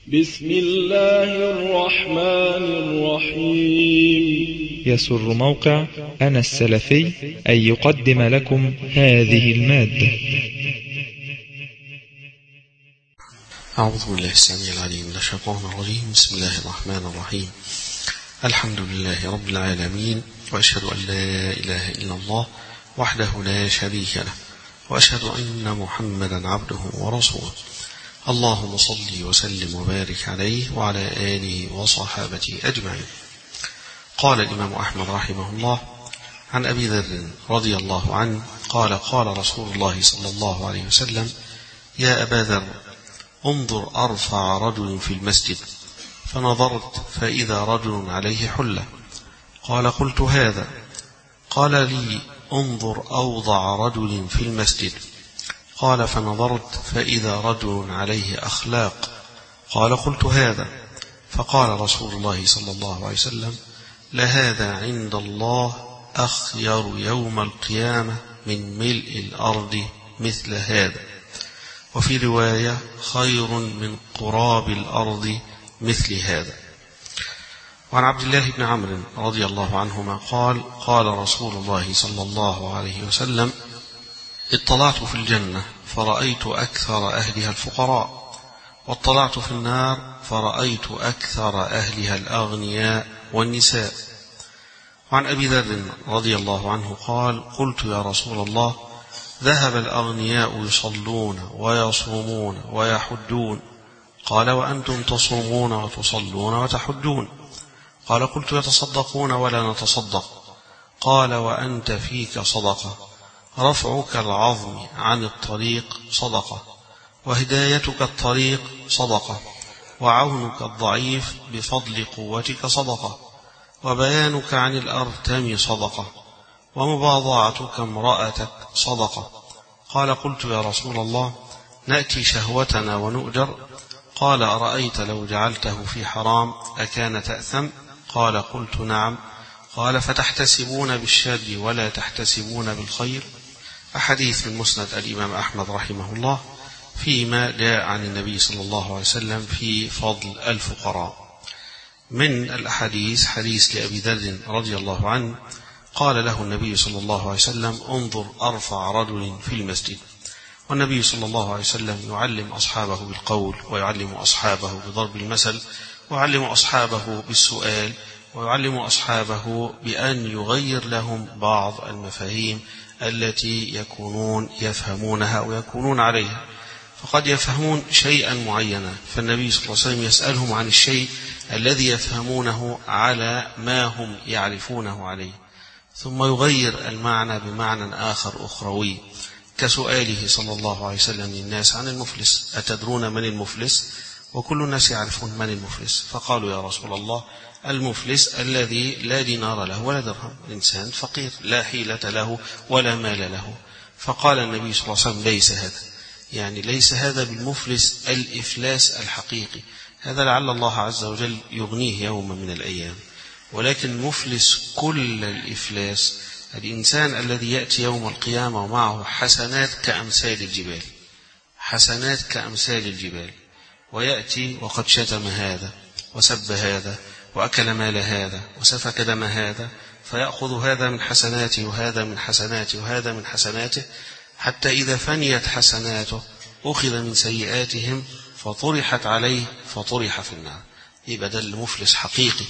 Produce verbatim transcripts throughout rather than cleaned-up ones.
بسم الله الرحمن الرحيم. يسر موقع أنا السلفي أن يقدم لكم هذه المادة. أعوذ بالله السميع العليم من الشيطان الرجيم. بسم الله الرحمن الرحيم. الحمد لله رب العالمين، وأشهد أن لا إله إلا الله وحده لا شريك له، وأشهد أن محمدا عبده ورسوله. اللهم صل وسلم وبارك عليه وعلى آله وصحابته أجمعين. قال الإمام أحمد رحمه الله عن أبي ذر رضي الله عنه قال قال رسول الله صلى الله عليه وسلم: يا أبا ذر، انظر أرفع رجل في المسجد، فنظرت فإذا رجل عليه حلة. قال: قلت هذا. قال لي: انظر أوضع رجل في المسجد. قال: فنظرت فإذا رجل عليه أخلاق. قال: قلت هذا. فقال رسول الله صلى الله عليه وسلم: لهذا عند الله أخير يوم القيامة من ملء الأرض مثل هذا. وفي رواية: خير من قراب الأرض مثل هذا. وعن عبد الله بن عمرو رضي الله عنهما قال: قال رسول الله صلى الله عليه وسلم: اطلعت في الجنة فرأيت أكثر أهلها الفقراء، واطلعت في النار فرأيت أكثر أهلها الأغنياء والنساء. وعن أبي ذر رضي الله عنه قال: قلت يا رسول الله، ذهب الأغنياء يصلون ويصومون ويحجون، قال: وأنتم تصومون وتصلون وتحجون. قال: قلت: يتصدقون ولا نتصدق. قال: وأنت فيك صدقة، رفعك العظم عن الطريق صدقة، وهدايتك الطريق صدقة، وعونك الضعيف بفضل قوتك صدقة، وبيانك عن الأرتم صدقة، ومباضعتك امرأتك صدقة. قال: قلت يا رسول الله، نأتي شهوتنا ونؤجر. قال: أرأيت لو جعلته في حرام أكان تأثم؟ قال: قلت نعم. قال: فتحتسبون بالشر ولا تحتسبون بالخير؟ أحاديث من مسند الإمام أحمد رحمه الله فيما جاء عن النبي صلى الله عليه وسلم في فضل الفقراء. من الأحاديث حديث لأبي ذر رضي الله عنه قال له النبي صلى الله عليه وسلم: انظر أرفع رجل في المسجد. والنبي صلى الله عليه وسلم يعلم أصحابه بالقول، ويعلم أصحابه بضرب المثل، ويعلم أصحابه بالسؤال، ويعلم أصحابه بأن يغير لهم بعض المفاهيم التي يكونون يفهمونها ويكونون عليها. فقد يفهمون شيئا معينا، فالنبي صلى الله عليه وسلم يسألهم عن الشيء الذي يفهمونه على ما هم يعرفونه عليه، ثم يغير المعنى بمعنى آخر أخروي، كسؤاله صلى الله عليه وسلم للناس عن المفلس: أتدرون من المفلس؟ وكل الناس يعرفون من المفلس. فقالوا: يا رسول الله، المفلس الذي لا دينار له ولا درهم، إنسان فقير لا حيلة له ولا مال له. فقال النبي صلى الله عليه وسلم: ليس هذا، يعني ليس هذا بالمفلس الإفلاس الحقيقي، هذا لعل الله عز وجل يغنيه يوم من الأيام، ولكن مفلس كل الإفلاس الإنسان الذي يأتي يوم القيامة ومعه حسنات كأمثال الجبال، حسنات كأمثال الجبال، ويأتي وقد شتم هذا وسب هذا وأكل مال هذا وسفك دم هذا، فيأخذ هذا من حسناته وهذا من حسناته وهذا من حسناته، حتى إذا فنيت حسناته أخذ من سيئاتهم فطرحت عليه فطرح في النار. يبقى ده المفلس حقيقي،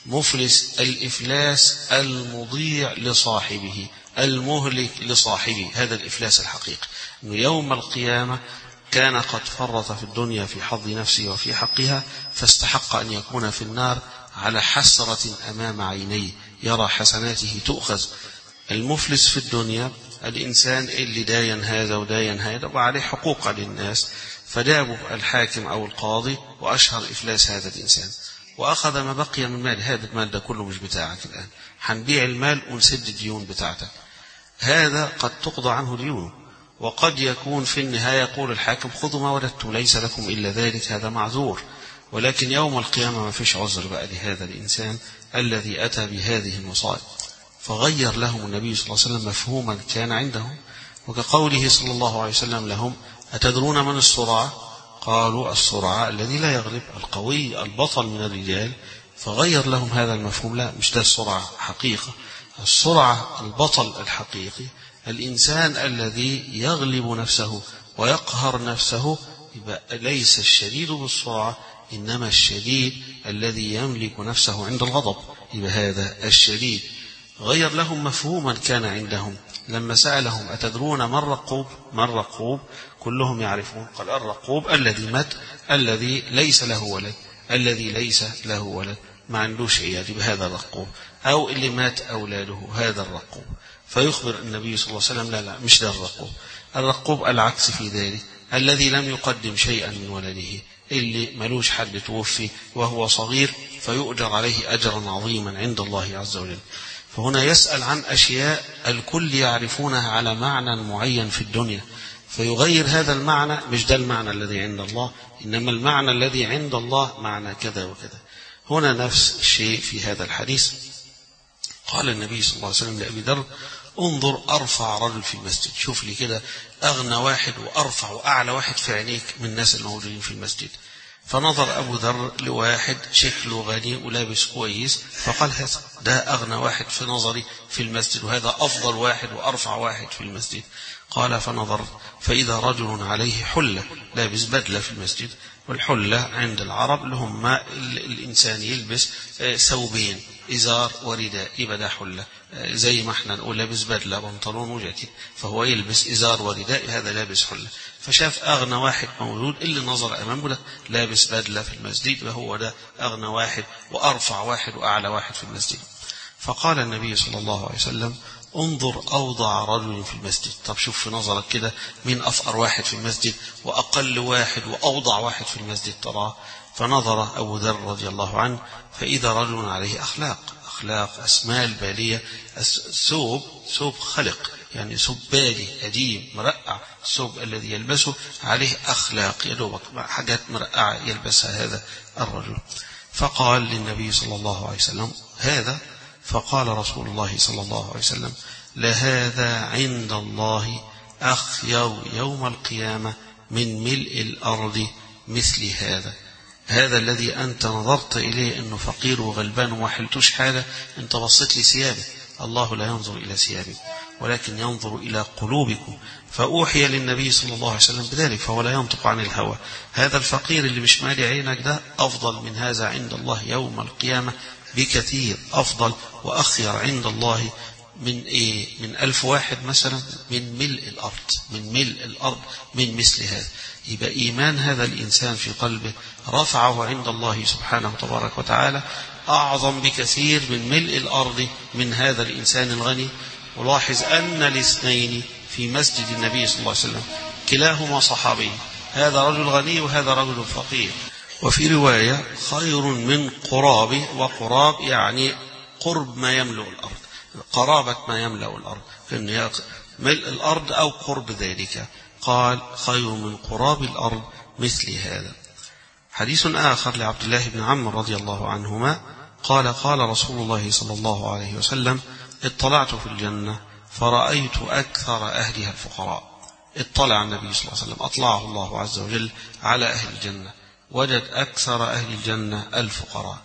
مفلس الإفلاس المضيع لصاحبه، المهلك لصاحبه، هذا الإفلاس الحقيقي. إنه يوم القيامة كان قد فرط في الدنيا في حظ نفسه وفي حقها، فاستحق أن يكون في النار على حسرة أمام عينيه، يرى حسناته تؤخذ. المفلس في الدنيا الإنسان اللي داين هذا وداين هذا وعليه حقوق للناس، فجابوا الحاكم أو القاضي وأشهر إفلاس هذا الإنسان، وأخذ ما بقي من مال. هذا المال ده كله مش بتاعك الآن، هنبيع المال ونسد الديون بتاعتك. هذا قد تقضى عنه ديونه، وقد يكون في النهاية يقول الحاكم: خذوا ما وجدتم ليس لكم إلا ذلك، هذا معذور. ولكن يوم القيامة ما فيش عذر بقى لهذا الإنسان الذي أتى بهذه المصائب. فغير لهم النبي صلى الله عليه وسلم مفهوما كان عندهم، وكقوله صلى الله عليه وسلم لهم: أتدرون من الصراع؟ قالوا السرعة الذي لا يغلب، القوي البطل من الرجال، فغير لهم هذا المفهوم. لا، مش ده السرعة حقيقة. السرعة البطل الحقيقي الإنسان الذي يغلب نفسه ويقهر نفسه. يبقى ليس الشديد بالسرعة، إنما الشديد الذي يملك نفسه عند الغضب. يبقى هذا الشديد. غير لهم مفهوما كان عندهم لما سألهم أتدرون ما الرقوب؟ ما الرقوب؟ كلهم يعرفون. قال الرقوب الذي مات، الذي ليس له ولد، الذي ليس له ولد ما عندوش عيال، يبقى هذا الرقوب. أو اللي مات أولاده، هذا الرقوب. فيخبر النبي صلى الله عليه وسلم لا لا مش ده الرقوب. الرقوب العكس في ذلك، الذي لم يقدم شيئا من ولده، اللي ملوش حد توفي وهو صغير فيؤجر عليه أجرا عظيما عند الله عز وجل. فهنا يسأل عن أشياء الكل يعرفونها على معنى معين في الدنيا، فيغير هذا المعنى. مش ده المعنى الذي عند الله، إنما المعنى الذي عند الله معنى كذا وكذا. هنا نفس الشيء في هذا الحديث. قال النبي صلى الله عليه وسلم لأبي ذر انظر أرفع رجل في المسجد، شوف لي كده أغنى واحد وأرفع وأعلى واحد في عينيك من الناس الموجودين في المسجد. فنظر أبو ذر لواحد شكله غني ولابس كويس، فقال هذا ده أغنى واحد في نظري في المسجد، وهذا أفضل واحد وأرفع واحد في المسجد. قال فنظر فإذا رجل عليه حلة، لابس بدلة في المسجد. والحلة عند العرب لهم ما الإنسان يلبس ثوبين، إزار ورداء، يبقى ده حلة. زي ما احنا نقول لابس بدلة بنطلون وجاكيت، فهو يلبس إزار ورداء، هذا لابس حلة. فشاف أغنى واحد موجود اللي نظر أمامه ده لابس بدلة في المسجد، وهو ده أغنى واحد وأرفع واحد وأعلى واحد في المسجد. فقال النبي صلى الله عليه وسلم انظر أوضع رجل في المسجد. طب شوف في نظرك كده مين أفقر واحد في المسجد وأقل واحد وأوضع واحد في المسجد تراه. فنظر أبو ذر رضي الله عنه فإذا رجل عليه أخلاق، أخلاق أسماء البالية، ثوب ثوب خلق، يعني ثوب بالي قديم مرقع، الثوب الذي يلبسه عليه أخلاق، يدوبك حاجات مرقعة يلبسها هذا الرجل. فقال للنبي صلى الله عليه وسلم هذا. فقال رسول الله صلى الله عليه وسلم لهذا عند الله أخير يوم القيامة من ملء الأرض مثل هذا. هذا الذي أنت نظرت إليه أنه فقير وغلبان وما حلتوش حاجة، أنت بصيت لثيابه. الله لا ينظر إلى ثيابه ولكن ينظر إلى قلوبكم. فأوحي للنبي صلى الله عليه وسلم بذلك، فهو لا ينطق عن الهوى. هذا الفقير اللي مش مالي عينك ده أفضل من هذا عند الله يوم القيامة بكثير، أفضل وأخير عند الله من إيه؟ من ألف واحد مثلا، من ملء الأرض، من ملء الأرض من مثل هذا. يبقى إيمان هذا الإنسان في قلبه رفعه عند الله سبحانه تبارك وتعالى أعظم بكثير من ملء الأرض من هذا الإنسان الغني. ولاحظ أن الاثنين في مسجد النبي صلى الله عليه وسلم كلاهما صحابي، هذا رجل غني وهذا رجل فقير. وفي رواية خير من قراب، وقراب يعني قرب ما يملأ الأرض، قرابة ما يملأ الأرض، إن ملء الأرض أو قرب ذلك. قال خير من قراب الأرض مثل هذا. حديث آخر لعبد الله بن عمرو رضي الله عنهما قال قال رسول الله صلى الله عليه وسلم اطلعت في الجنة فرأيت أكثر أهلها الفقراء. اطلع النبي صلى الله عليه وسلم، أطلعه الله عز وجل على أهل الجنة، وجد أكثر أهل الجنة الفقراء.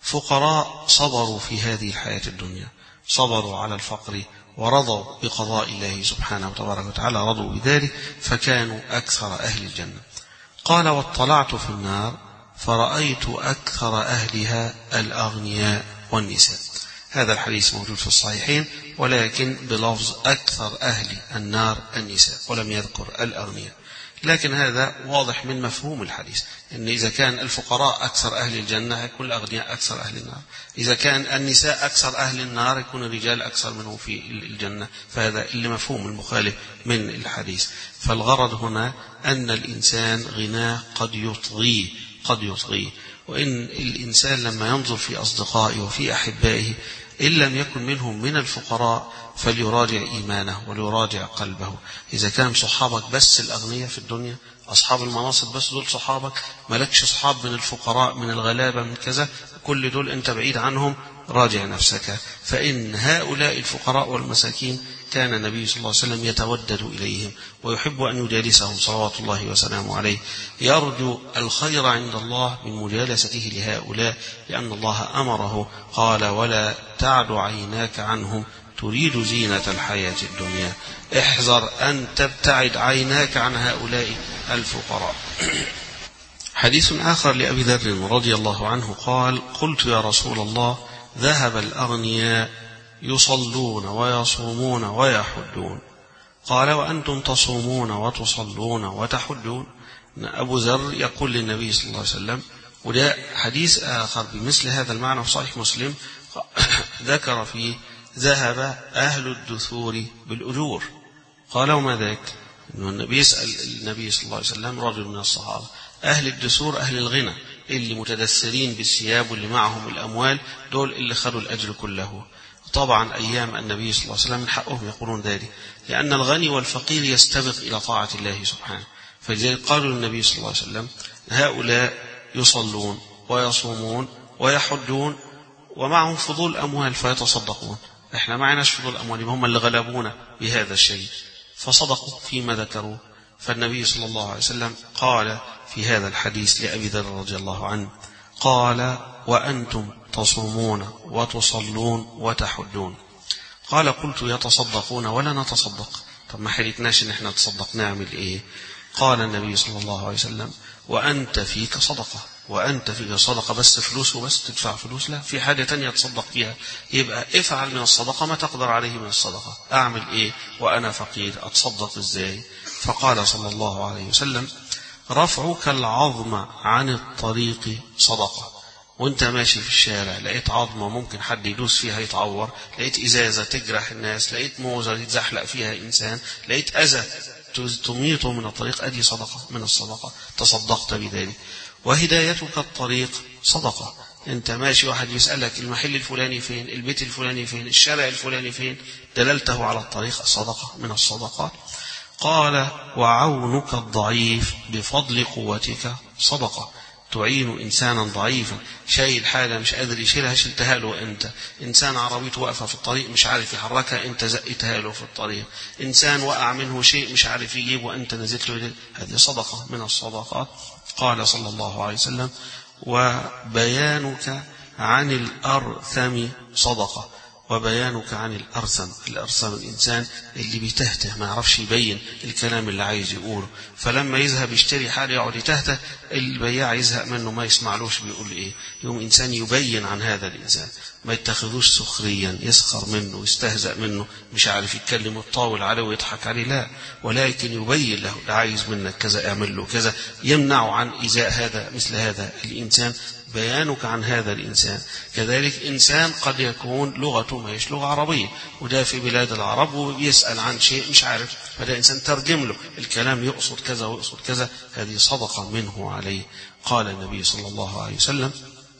فقراء صبروا في هذه الحياة الدنيا، صبروا على الفقر ورضوا بقضاء الله سبحانه وتبارك وتعالى، رضوا بذلك فكانوا أكثر أهل الجنة. قال واطلعت في النار فرأيت أكثر أهلها الأغنياء والنساء. هذا الحديث موجود في الصحيحين ولكن بلفظ أكثر أهل النار النساء، ولم يذكر الأغنياء. لكن هذا واضح من مفهوم الحديث، إن إذا كان الفقراء أكثر أهل الجنة يكون الأغنياء أكثر أهل النار، إذا كان النساء أكثر أهل النار يكون الرجال أكثر منه في الجنة. فهذا اللي مفهوم المخالف من الحديث. فالغرض هنا أن الإنسان غناه قد يطغيه، قد يطغيه. وإن الإنسان لما ينظر في أصدقائه وفي أحبائه إن لم يكن منهم من الفقراء فليراجع إيمانه وليراجع قلبه. إذا كان صحابك بس الأغنياء في الدنيا، أصحاب المناصب بس دول صحابك، ملكش صحاب من الفقراء من الغلابة من كذا، كل دول أنت بعيد عنهم راجع نفسك، فإن هؤلاء الفقراء والمساكين كان النبي صلى الله عليه وسلم يتودد إليهم ويحب أن يجالسهم صلوات الله وسلامه عليه، يرجو الخير عند الله من مجالسته لهؤلاء، لأن الله أمره قال: ولا تعد عيناك عنهم تريد زينة الحياة الدنيا. احذر أن تبتعد عيناك عن هؤلاء الفقراء. حديث آخر لأبي ذر رضي الله عنه قال: قلت يا رسول الله ذهب الأغنياء يصلون ويصومون ويحجون، قال: وأنتم تصومون وتصلون وتحجون. أبو ذر يقول للنبي صلى الله عليه وسلم، وده حديث آخر بمثل هذا المعنى في صحيح مسلم ذكر فيه: ذهب أهل الدثور بالأجور. قال: وما ذاك؟ إنه النبي يسأل النبي صلى الله عليه وسلم رجل من الصحابة: أهل الدثور أهل الغنى اللي متدثرين بالثياب واللي معهم الأموال، دول اللي خدوا الأجر كله. طبعا أيام النبي صلى الله عليه وسلم من حقهم يقولون ذلك، لأن الغني والفقير يستبق إلى طاعة الله سبحانه. فلذلك قالوا للنبي صلى الله عليه وسلم: هؤلاء يصلون ويصومون ويحجون ومعهم فضول أموال فيتصدقون، احنا معناش فضول أموال، هم اللي غلبونا بهذا الشيء فصدقوا فيما ذكروا. فالنبي صلى الله عليه وسلم قال في هذا الحديث لأبي ذر رضي الله عنه، قال: وأنتم تصومون وتصلون وتحجون. قال: قلت: يتصدقون ولا نتصدق؟ طب ما حريتناش ان احنا نتصدق، نعمل ايه؟ قال النبي صلى الله عليه وسلم: وأنت فيك صدقة، وأنت فيك صدقة، بس فلوس وبس تدفع فلوس؟ لا، في حاجة تانية تصدق فيها. يبقى افعل من الصدقة ما تقدر عليه من الصدقة. أعمل إيه وأنا فقير؟ أتصدق إزاي؟ فقال صلى الله عليه وسلم: رفعك العظم عن الطريق صدقة. وانت ماشي في الشارع لقيت عظمة ممكن حد يدوس فيها يتعور، لقيت إزازة تجرح الناس، لقيت موزة يتزحلق فيها إنسان، لقيت أذى تميته من الطريق، أدي صدقة من الصدقة، تصدقت بذلك. وهدايتك الطريق صدقة. انت ماشي واحد يسألك المحل الفلاني فين، البيت الفلاني فين، الشارع الفلاني فين، دللته على الطريق، صدقة من الصدقات. قال: وعونك الضعيف بفضل قوتك صدقة. تعين إنسانا ضعيفا شايل حاجة مش قادر يشيلها، شلتها له أنت. إنسان عربيته واقفة في الطريق مش عارف يحركها، أنت زقتها له في الطريق. إنسان وقع منه شيء مش عارف يجيبه وأنت نزلت له، هذه صدقة من الصدقات. قال صلى الله عليه وسلم: وبيانك عن الأرثم صدقة. وبيانك عن الأرثم، الأرثم الإنسان اللي بيتهته ما يعرفش يبين الكلام اللي عايز يقوله، فلما يذهب يشتري حاجة يقعد يتهته، البياع يزهق منه ما يسمعلوش بيقول إيه. يوم إنسان يبين عن هذا الإنسان، ما يتخذوش سخريا يسخر منه يستهزأ منه، مش عارف يتكلم ويطاول عليه ويضحك عليه، لا، ولكن يبين له ده عايز منك كذا، اعمل له كذا، يمنع عن إيذاء هذا مثل هذا الإنسان. بيانك عن هذا الإنسان. كذلك إنسان قد يكون لغته ما هيش لغة عربية، وده في بلاد العرب ويسأل عن شيء مش عارف، فده إنسان ترجم له الكلام يقصد كذا ويقصد كذا، هذه صدقة منه عليه. قال النبي صلى الله عليه وسلم: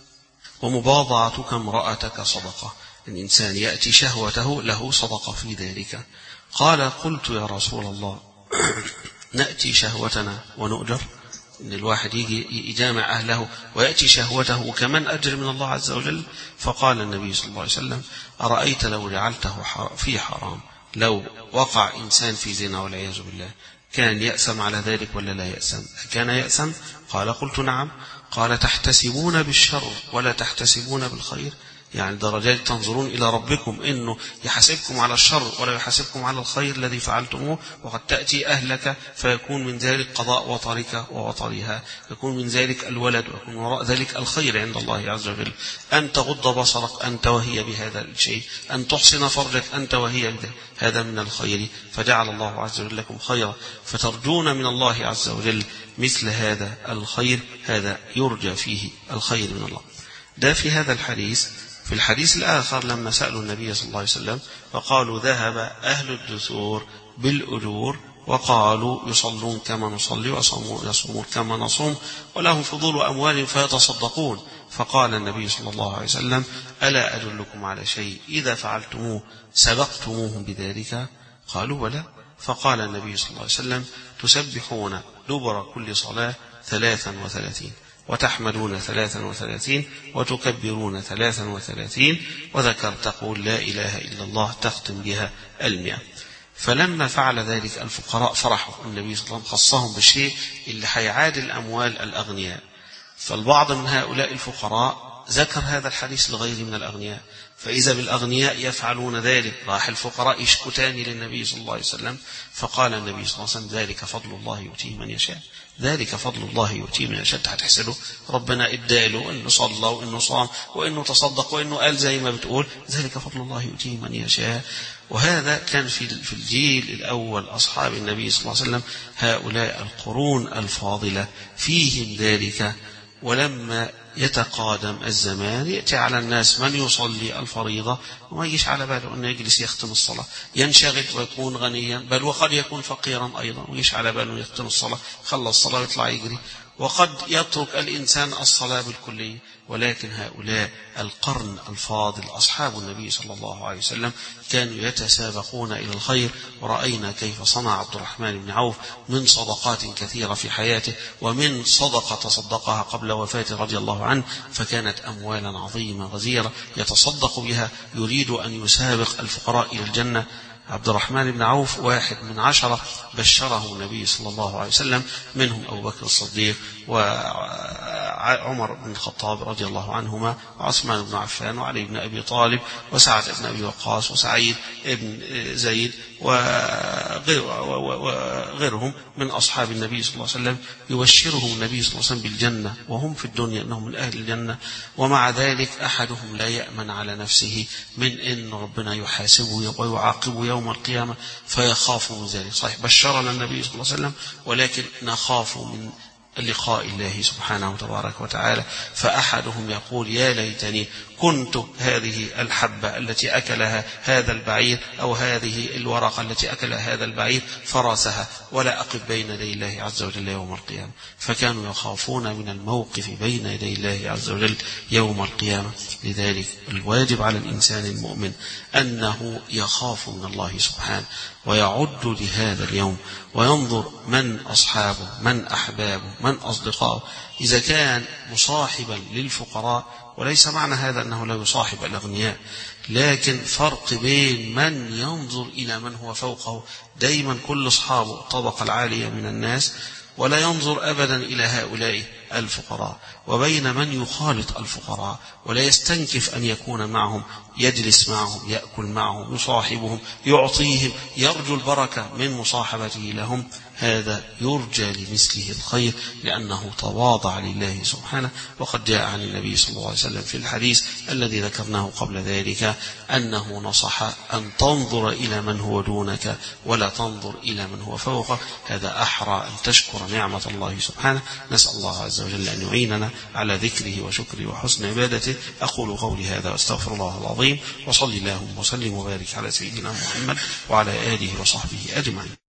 ومباضعتك امرأتك صدقة. الإنسان يأتي شهوته له صدقة في ذلك. قال: قلت يا رسول الله نأتي شهوتنا ونؤجر؟ إن الواحد يجي يجامع أهله ويأتي شهوته وكمان أجر من الله عز وجل؟ فقال النبي صلى الله عليه وسلم: أرأيت لو جعلته في حرام، لو وقع إنسان في زنا والعياذ بالله، كان يأسم على ذلك ولا لا يأسم؟ كان يأسم؟ قال: قلت نعم. قال: تحتسبون بالشر ولا تحتسبون بالخير؟ يعني درجات تنظرون إلى ربكم إنه يحاسبكم على الشر ولا يحاسبكم على الخير الذي فعلتموه، وقد تأتي أهلك فيكون من ذلك قضاء وطرك ووطرها، يكون من ذلك الولد، ويكون وراء ذلك الخير عند الله عز وجل. أن تغض بصرك أنت وهي بهذا الشيء، أن تحسن فرجك أنت وهي بذلك، هذا من الخير، فجعل الله عز وجل لكم خيرا، فترجون من الله عز وجل مثل هذا الخير، هذا يرجى فيه الخير من الله. ده في هذا الحديث. في الحديث الآخر لما سألوا النبي صلى الله عليه وسلم فقالوا: ذهب أهل الدثور بالأجور، وقالوا يصلون كما نصلي ويصومون كما نصوم ولهم فضول أموال فيتصدقون. فقال النبي صلى الله عليه وسلم: ألا أدلكم على شيء إذا فعلتموه سبقتموهم بذلك؟ قالوا: بلى. فقال النبي صلى الله عليه وسلم: تسبحون دبر كل صلاة ثلاثا وثلاثين. وتحمدون ثلاثا وثلاثين وتكبرون ثلاثا وثلاثين وذكر تقول لا إله إلا الله تختم بها المئة. فلما فعل ذلك الفقراء فرحوا، النبي صلى الله عليه وسلم خصهم بالشيء اللي هيعادل أموال الأغنياء. فالبعض من هؤلاء الفقراء ذكر هذا الحديث لغير من الأغنياء، فإذا بالأغنياء يفعلون ذلك، راح الفقراء يشكتان للنبي صلى الله عليه وسلم، فقال النبي صلى الله عليه وسلم ذلك فضل الله يؤتيه من يشاء، ذلك فضل الله يؤتيه من يشاء. هتحسده ربنا اداله انه صلى وانه صام وانه تصدق وانه قال زي ما بتقول ذلك فضل الله يؤتيه من يشاء. وهذا كان في في الجيل الأول أصحاب النبي صلى الله عليه وسلم، هؤلاء القرون الفاضلة فيهم ذلك. ولما يتقادم الزمان يأتي على الناس من يصلي الفريضة وما يجيش على باله أنه يجلس يختم الصلاة، ينشغل ويكون غنيا، بل وقد يكون فقيرا أيضا ويجيش على باله يختم الصلاة، خلص الصلاة ويطلع يجري، وقد يترك الإنسان الصلاة بالكلية. ولكن هؤلاء القرن الفاضل أصحاب النبي صلى الله عليه وسلم كانوا يتسابقون إلى الخير. ورأينا كيف صنع عبد الرحمن بن عوف من صدقات كثيرة في حياته، ومن صدقة تصدقها قبل وفاته رضي الله عنه، فكانت أموالا عظيمة غزيرة يتصدق بها، يريد أن يسابق الفقراء إلى الجنة. عبد الرحمن بن عوف واحد من عشرة بشره النبي صلى الله عليه وسلم، منهم أبو بكر الصديق وعمر بن الخطاب رضي الله عنهما، وعثمان بن عفان، وعلي بن أبي طالب، وسعد بن أبي وقاص، وسعيد بن زيد، وغيرهم من أصحاب النبي صلى الله عليه وسلم. يبشرهم النبي صلى الله عليه وسلم بالجنة وهم في الدنيا أنهم من أهل الجنة، ومع ذلك أحدهم لا يأمن على نفسه من أن ربنا يحاسبه ويعاقبه يوم القيامة، فيخاف من ذلك. صحيح بشرنا النبي صلى الله عليه وسلم، ولكن نخاف من لقاء الله سبحانه وتبارك وتعالى. فأحدهم يقول يا ليتني كنت هذه الحبة التي أكلها هذا البعير، أو هذه الورقة التي أكلها هذا البعير فرسها، ولا أقف بين يدي الله عز وجل يوم القيامة. فكانوا يخافون من الموقف بين يدي الله عز وجل يوم القيامة. لذلك الواجب على الإنسان المؤمن أنه يخاف من الله سبحانه، ويعد لهذا اليوم، وينظر من أصحابه، من أحبابه، من أصدقائه. إذا كان مصاحبا للفقراء، وليس معنى هذا أنه لا يصاحب الأغنياء، لكن فرق بين من ينظر إلى من هو فوقه، دايما كل أصحابه الطبقة العالية من الناس، ولا ينظر أبدا إلى هؤلاء الفقراء، وبين من يخالط الفقراء ولا يستنكف أن يكون معهم، يجلس معهم، يأكل معهم، يصاحبهم، يعطيهم، يرجو البركة من مصاحبته لهم. هذا يرجى لمثله الخير لأنه تواضع لله سبحانه. وقد جاء عن النبي صلى الله عليه وسلم في الحديث الذي ذكرناه قبل ذلك أنه نصح أن تنظر إلى من هو دونك ولا تنظر إلى من هو فوقك. هذا أحرى أن تشكر نعمة الله سبحانه. نسأل الله عز وجل أن يعيننا على ذكره وشكره وحسن عبادته. أقول قولي هذا واستغفر الله العظيم، وصلي اللهم وسلم وبارك على سيدنا محمد وعلى آله وصحبه أجمعين.